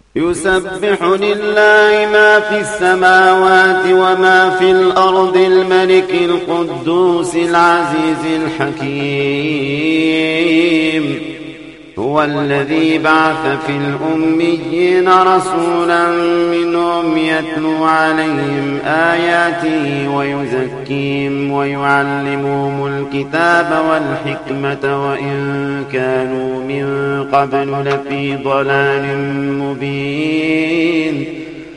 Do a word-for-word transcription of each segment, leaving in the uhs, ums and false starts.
يسبح لله ما في السماوات وما في الأرض الملك القدوس العزيز الحكيم. هو الذي بعث في الأميين رسولا منهم يتلو عليهم آياته ويزكيهم ويعلمهم الكتاب والحكمة وإن كانوا من قبل لفي ضلال مبين.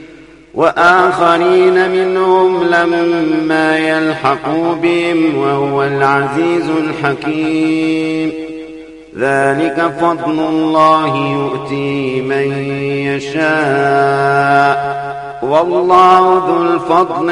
وآخرين منهم لما يلحقوا بهم وهو العزيز الحكيم. ذلك فضل الله يؤتي من يشاء والله ذو الفضل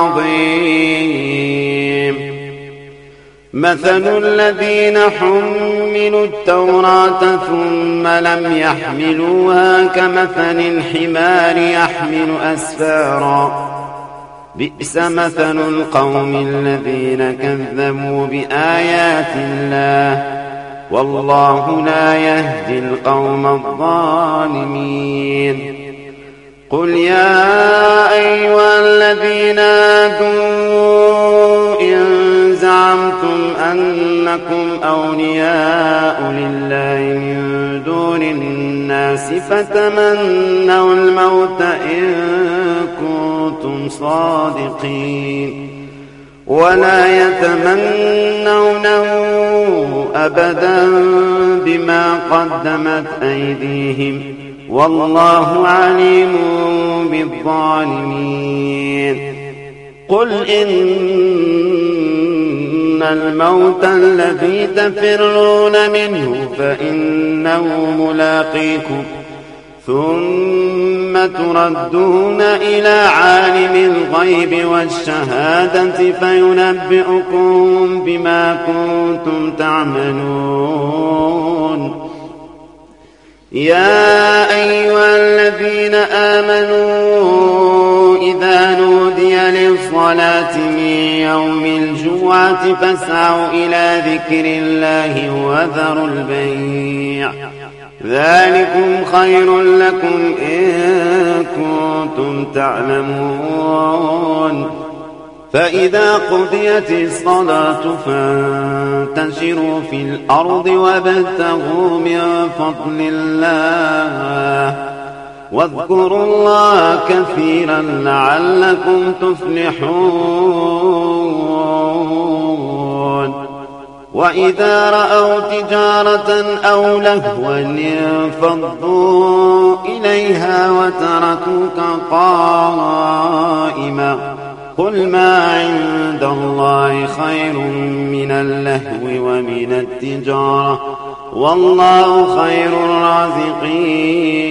العظيم. مثل الذين حملوا التوراة ثم لم يحملوها كمثل الحمار يحمل أسفارا بئس مثل القوم الذين كذبوا بآيات الله والله لا يهدي القوم الظالمين. قل يا أيها الذين هادوا إن زعمتم أنكم أولياء لله من دون الناس فتمنوا الموت إن كنتم صادقين ولا يتمنونه أبدا بما قدمت أيديهم والله عليم بالظالمين. قل إن الموت الذي تفرون منه فإنه ملاقيكم ثم تردون إلى عالم الغيب والشهادة فينبئكم بما كنتم تعملون. يا أيها الذين آمنوا إذا نودي للصلاة من يوم الجمعة فاسعوا إلى ذكر الله وذروا البيع ذلكم خير لكم إن كنتم تعلمون. فإذا قضيت الصلاة فانتشروا في الأرض وابتغوا من فضل الله واذكروا الله كثيرا لعلكم تفلحون. وإذا رأوا تجارة أو لهوا انفضوا إليها وتركوك قائما قل ما عند الله خير من اللهو ومن التجارة والله خير الرازقين.